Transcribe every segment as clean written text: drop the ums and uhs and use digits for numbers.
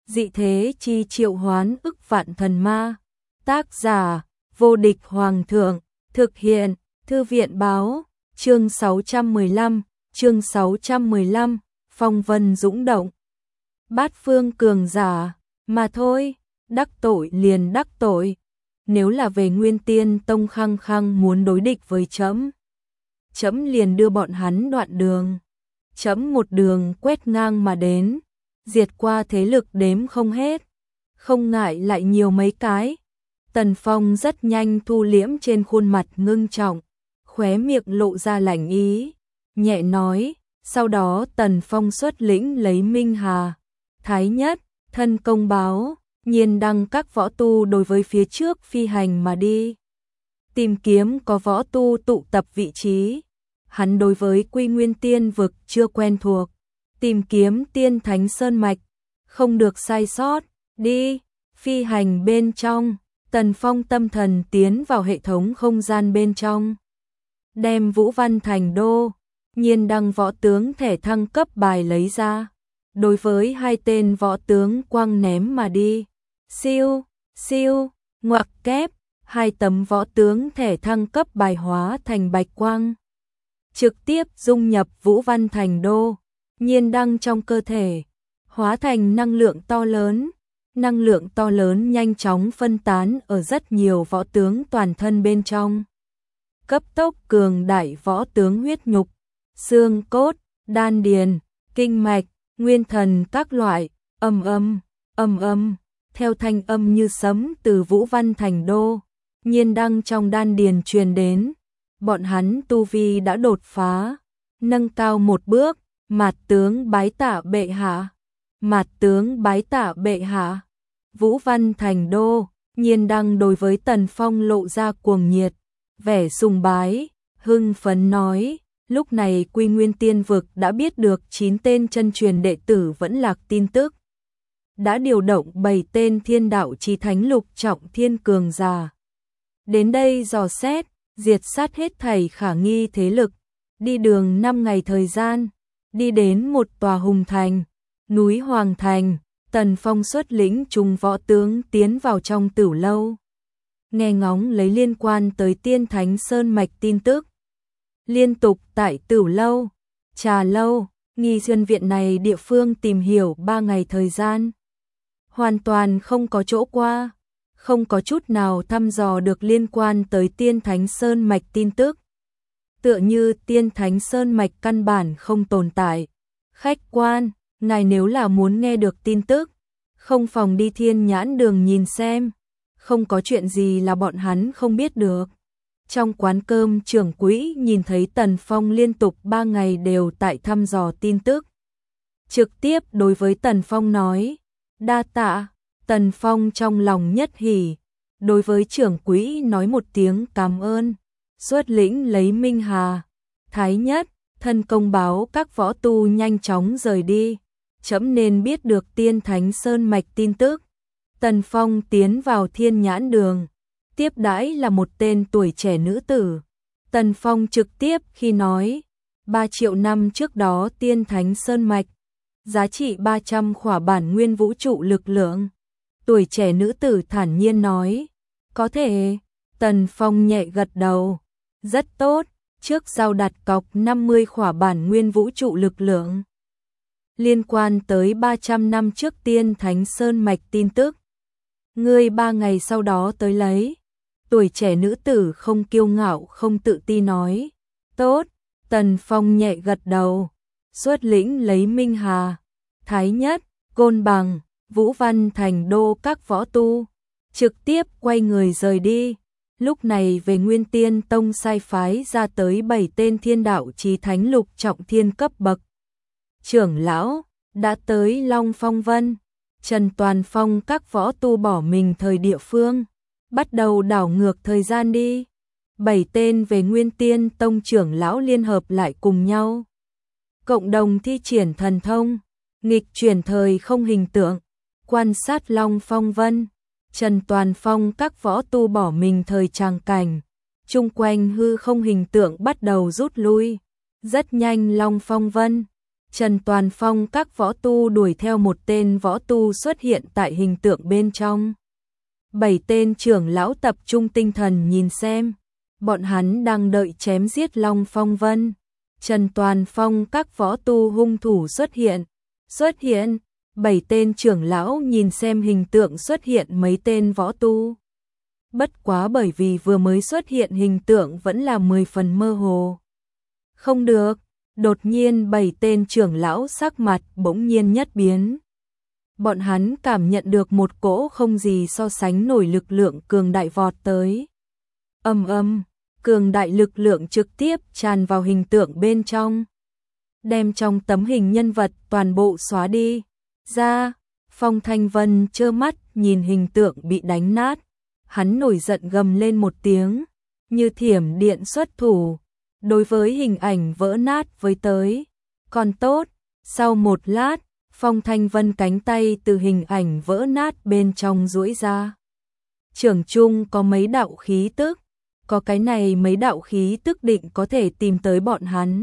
dị thế chi triệu hoán ức vạn thần ma. Tác giả, vô địch hoàng thượng, thực hiện, thư viện báo, chương 615, phong vân dũng động. Bát phương cường giả, mà thôi, đắc tội liền đắc tội. Nếu là về Nguyên Tiên Tông khăng khăng muốn đối địch với trẫm, trẫm liền đưa bọn hắn đoạn đường. Trẫm một đường quét ngang mà đến, diệt qua thế lực đếm không hết, không ngại lại nhiều mấy cái. Tần Phong rất nhanh thu liễm trên khuôn mặt ngưng trọng, khóe miệng lộ ra lạnh ý, nhẹ nói, sau đó Tần Phong xuất lĩnh lấy Minh Hà, Thái Nhất, thân công báo, Nhiên Đăng các võ tu đối với phía trước phi hành mà đi. Tìm kiếm có võ tu tụ tập vị trí. Hắn đối với Quy Nguyên Tiên vực chưa quen thuộc, tìm kiếm Tiên Thánh Sơn mạch, không được sai sót, đi, phi hành bên trong. Tần Phong tâm thần tiến vào hệ thống không gian bên trong, đem Vũ Văn Thành Đô, Nhiên Đăng võ tướng thẻ thăng cấp bài lấy ra, đối với hai tên võ tướng quăng ném mà đi. Siêu, siêu, ngoặc kép, hai tấm võ tướng thẻ thăng cấp bài hóa thành bạch quang, trực tiếp dung nhập Vũ Văn Thành Đô, Nhiên Đăng trong cơ thể, hóa thành năng lượng to lớn. Năng lượng to lớn nhanh chóng phân tán ở rất nhiều võ tướng toàn thân bên trong. Cấp tốc cường đại võ tướng huyết nhục, xương cốt, đan điền, kinh mạch, nguyên thần các loại, ầm ầm, theo thanh âm như sấm từ Vũ Văn Thành Đô, Nhiên Đăng trong đan điền truyền đến. Bọn hắn tu vi đã đột phá, nâng cao một bước, mạt tướng bái tạ bệ hạ. Mạt tướng bái tạ bệ hạ. Vũ Văn Thành Đô, Nhiên Đăng đối với Tần Phong lộ ra cuồng nhiệt, vẻ sùng bái, hưng phấn nói, lúc này Quy Nguyên Tiên vực đã biết được 9 tên chân truyền đệ tử vẫn lạc tin tức. Đã điều động 7 tên thiên đạo chí thánh lục trọng thiên cường giả. Đến đây dò xét, diệt sát hết thảy khả nghi thế lực, đi đường 5 ngày thời gian, đi đến một tòa hùng thành, núi Hoàng Thành. Tần Phong xuất lĩnh chúng võ tướng tiến vào trong Tửu lâu, nghe ngóng lấy liên quan tới Tiên Thánh Sơn mạch tin tức. Liên tục tại Tửu lâu, Trà lâu, Nghi Xuân viện này địa phương tìm hiểu 3 ngày thời gian, hoàn toàn không có chỗ qua, không có chút nào thăm dò được liên quan tới Tiên Thánh Sơn mạch tin tức. Tựa như Tiên Thánh Sơn mạch căn bản không tồn tại. Khách quan, ngài nếu là muốn nghe được tin tức, không phòng đi Thiên Nhãn Đường nhìn xem, không có chuyện gì là bọn hắn không biết được. Trong quán cơm trưởng quỹ nhìn thấy Tần Phong liên tục 3 ngày đều tại thăm dò tin tức. Trực tiếp đối với Tần Phong nói, đa tạ. Tần Phong trong lòng nhất hỉ, đối với trưởng quỹ nói một tiếng cảm ơn, xuất lĩnh lấy Minh Hà, Thái Nhất, thân công báo các võ tu nhanh chóng rời đi. Trẫm nên biết được Tiên Thánh Sơn mạch tin tức. Tần Phong tiến vào Thiên Nhãn Đường, tiếp đãi là một tên tuổi trẻ nữ tử. Tần Phong trực tiếp khi nói, 3 triệu năm trước đó Tiên Thánh Sơn mạch, giá trị 300 khỏa bản nguyên vũ trụ lực lượng. Tuổi trẻ nữ tử thản nhiên nói, có thể. Tần Phong nhẹ gật đầu, rất tốt, trước giao đặt cọc 50 khỏa bản nguyên vũ trụ lực lượng. Liên quan tới 300 năm trước Tiên Thánh Sơn mạch tin tức, ngươi 3 ngày sau đó tới lấy. Tuổi trẻ nữ tử không kiêu ngạo không tự ti nói, tốt. Tần Phong nhẹ gật đầu, xuất lĩnh lấy Minh Hà, Thái Nhất, Côn Bằng, Vũ Văn Thành Đô các võ tu, trực tiếp quay người rời đi. Lúc này về Nguyên Tiên Tông sai phái ra tới 7 tên thiên đạo chí thánh lục trọng thiên cấp bậc trưởng lão, đã tới Long Phong Vân. Trần Toàn Phong các võ tu bỏ mình thời địa phương, bắt đầu đảo ngược thời gian đi. 7 tên về Nguyên Tiên Tông trưởng lão liên hợp lại cùng nhau, cộng đồng thi triển thần thông, nghịch chuyển thời không hình tượng, quan sát Long Phong Vân. Trần Toàn Phong các võ tu bỏ mình thời tràng cảnh, chung quanh hư không hình tượng bắt đầu rút lui. Rất nhanh Long Phong Vân Trần Toàn Phong các võ tu đuổi theo một tên võ tu xuất hiện tại hình tượng bên trong. 7 tên trưởng lão tập trung tinh thần nhìn xem, bọn hắn đang đợi chém giết Long Phong Vân. Trần Toàn Phong các võ tu hung thủ xuất hiện, 7 tên trưởng lão nhìn xem hình tượng xuất hiện mấy tên võ tu. Bất quá bởi vì vừa mới xuất hiện hình tượng vẫn là 10 phần mơ hồ. Không được, đột nhiên 7 tên trưởng lão sắc mặt bỗng nhiên nhất biến. Bọn hắn cảm nhận được một cỗ không gì so sánh nổi lực lượng cường đại vọt tới. Ầm ầm, cường đại lực lượng trực tiếp tràn vào hình tượng bên trong, đem trong tấm hình nhân vật toàn bộ xóa đi. Ra, Phong Thanh Vân trơ mắt nhìn hình tượng bị đánh nát, hắn nổi giận gầm lên một tiếng, như thiểm điện xuất thủ, đối với hình ảnh vỡ nát với tới. Còn tốt, sau một lát, Phong Thanh Vân cánh tay từ hình ảnh vỡ nát bên trong duỗi ra. Trưởng trung có mấy đạo khí tức, có cái này mấy đạo khí tức định có thể tìm tới bọn hắn.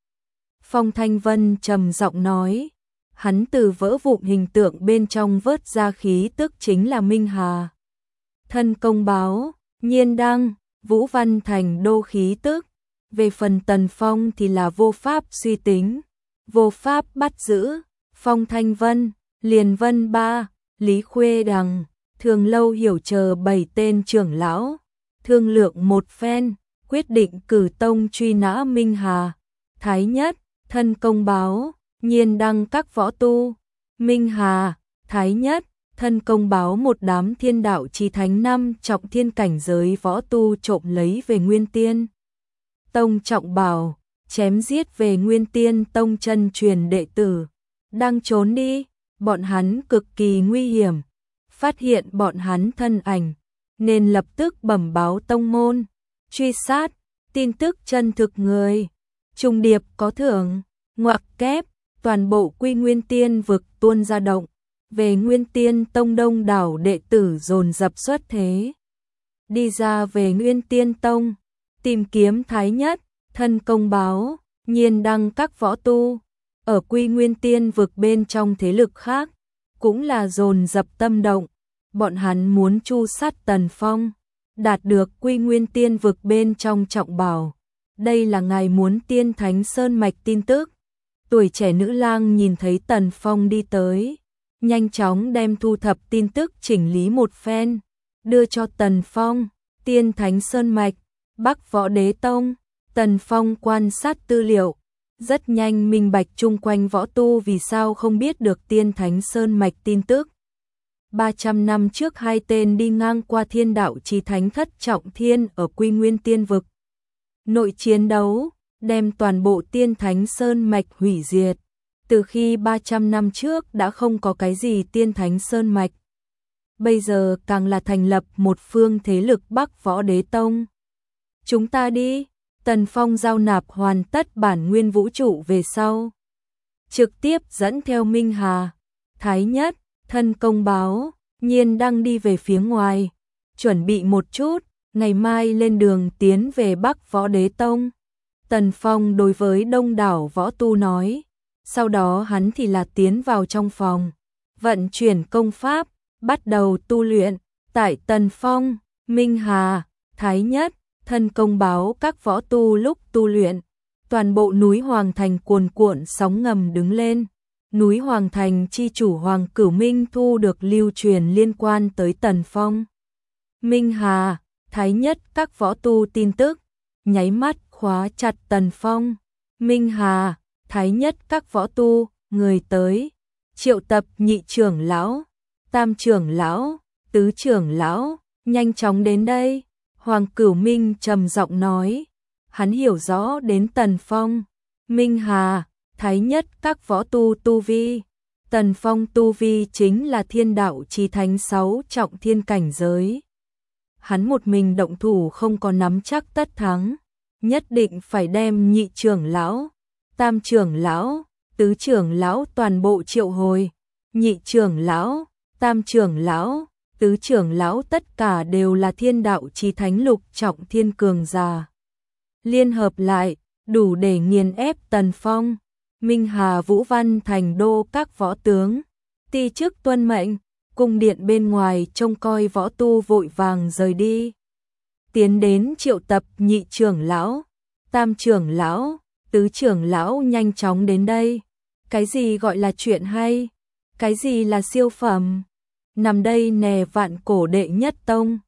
Phong Thanh Vân trầm giọng nói, hắn từ vỡ vụn hình tượng bên trong vớt ra khí tức chính là Minh Hà. Thân công báo, nhiên đăng, Vũ Văn Thành đô khí tức. Về phần Tần Phong thì là vô pháp suy tính, vô pháp bắt giữ. Phong Thanh Vân, Liền Vân Ba, Lý Khuê Đằng, Thường Lâu Hiểu chờ 7 tên trưởng lão, thương lượng một phen, quyết định cử tông truy nã Minh Hà. Thái Nhất, thân công báo, nhiên đăng các võ tu. Minh Hà, Thái Nhất, thân công báo một đám thiên đạo chí thánh 5 trọng thiên cảnh giới võ tu trộm lấy về Nguyên Tiên Tông trọng bảo, chém giết về Nguyên Tiên Tông chân truyền đệ tử. Đang trốn đi, bọn hắn cực kỳ nguy hiểm. Phát hiện bọn hắn thân ảnh, nên lập tức bẩm báo tông môn, truy sát, tin tức chân thực người. Trùng điệp có thưởng, ngoặc kép, toàn bộ Quy Nguyên Tiên vực tuôn ra động. Về Nguyên Tiên Tông đông đảo đệ tử dồn dập xuất thế. Đi ra về Nguyên Tiên Tông, tìm kiếm Thái Nhất, thân công báo, nhiên đăng các võ tu. Ở Quy Nguyên Tiên vực bên trong thế lực khác, cũng là dồn dập tâm động. Bọn hắn muốn tru sát Tần Phong, đạt được Quy Nguyên Tiên vực bên trong trọng bảo. Đây là ngài muốn Tiên Thánh Sơn Mạch tin tức. Tuổi trẻ nữ lang nhìn thấy Tần Phong đi tới, nhanh chóng đem thu thập tin tức chỉnh lý một phen, đưa cho Tần Phong. Tiên Thánh Sơn Mạch, Bắc Võ Đế Tông. Tần Phong quan sát tư liệu, rất nhanh minh bạch chung quanh võ tu vì sao không biết được Tiên Thánh Sơn Mạch tin tức. 300 năm trước 2 tên đi ngang qua thiên đạo chí thánh thất trọng thiên ở Quy Nguyên Tiên vực. Nội chiến đấu, đem toàn bộ Tiên Thánh Sơn Mạch hủy diệt. Từ khi 300 năm trước đã không có cái gì Tiên Thánh Sơn Mạch. Bây giờ càng là thành lập một phương thế lực Bắc Võ Đế Tông. Chúng ta đi. Tần Phong giao nạp hoàn tất bản nguyên vũ trụ về sau, trực tiếp dẫn theo Minh Hà, Thái Nhất, thân công báo, nhiên đăng đi về phía ngoài, chuẩn bị một chút, ngày mai lên đường tiến về Bắc Võ Đế Tông. Tần Phong đối với đông đảo võ tu nói, sau đó hắn thì là tiến vào trong phòng, vận chuyển công pháp, bắt đầu tu luyện. Tại Tần Phong, Minh Hà, Thái Nhất, thân công báo các võ tu lúc tu luyện, toàn bộ núi Hoàng Thành cuồn cuộn sóng ngầm đứng lên. Núi Hoàng Thành chi chủ Hoàng Cửu Minh thu được lưu truyền liên quan tới Tần Phong, Minh Hà, Thái Nhất các võ tu tin tức, nháy mắt khóa chặt Tần Phong, Minh Hà, Thái Nhất các võ tu. Người tới, triệu tập nhị trưởng lão, tam trưởng lão, tứ trưởng lão, nhanh chóng đến đây. Hoàng Cửu Minh trầm giọng nói, hắn hiểu rõ đến Tần Phong, Minh Hà, Thái Nhất các võ tu tu vi. Tần Phong tu vi chính là thiên đạo chí thánh 6 trọng thiên cảnh giới. Hắn một mình động thủ không có nắm chắc tất thắng, nhất định phải đem nhị trưởng lão, tam trưởng lão, tứ trưởng lão toàn bộ triệu hồi. Nhị trưởng lão, tam trưởng lão, tứ trưởng lão tất cả đều là thiên đạo chí thánh lục trọng thiên cường giả. Liên hợp lại, đủ để nghiền ép Tần Phong. Minh Hà Vũ Văn thành đô các võ tướng, ti chức tuân mệnh, cung điện bên ngoài trông coi võ tu vội vàng rời đi. Tiến đến triệu tập nhị trưởng lão, tam trưởng lão, tứ trưởng lão nhanh chóng đến đây. Cái gì gọi là chuyện hay? Cái gì là siêu phẩm? Nằm đây nè, vạn cổ đệ nhất tông.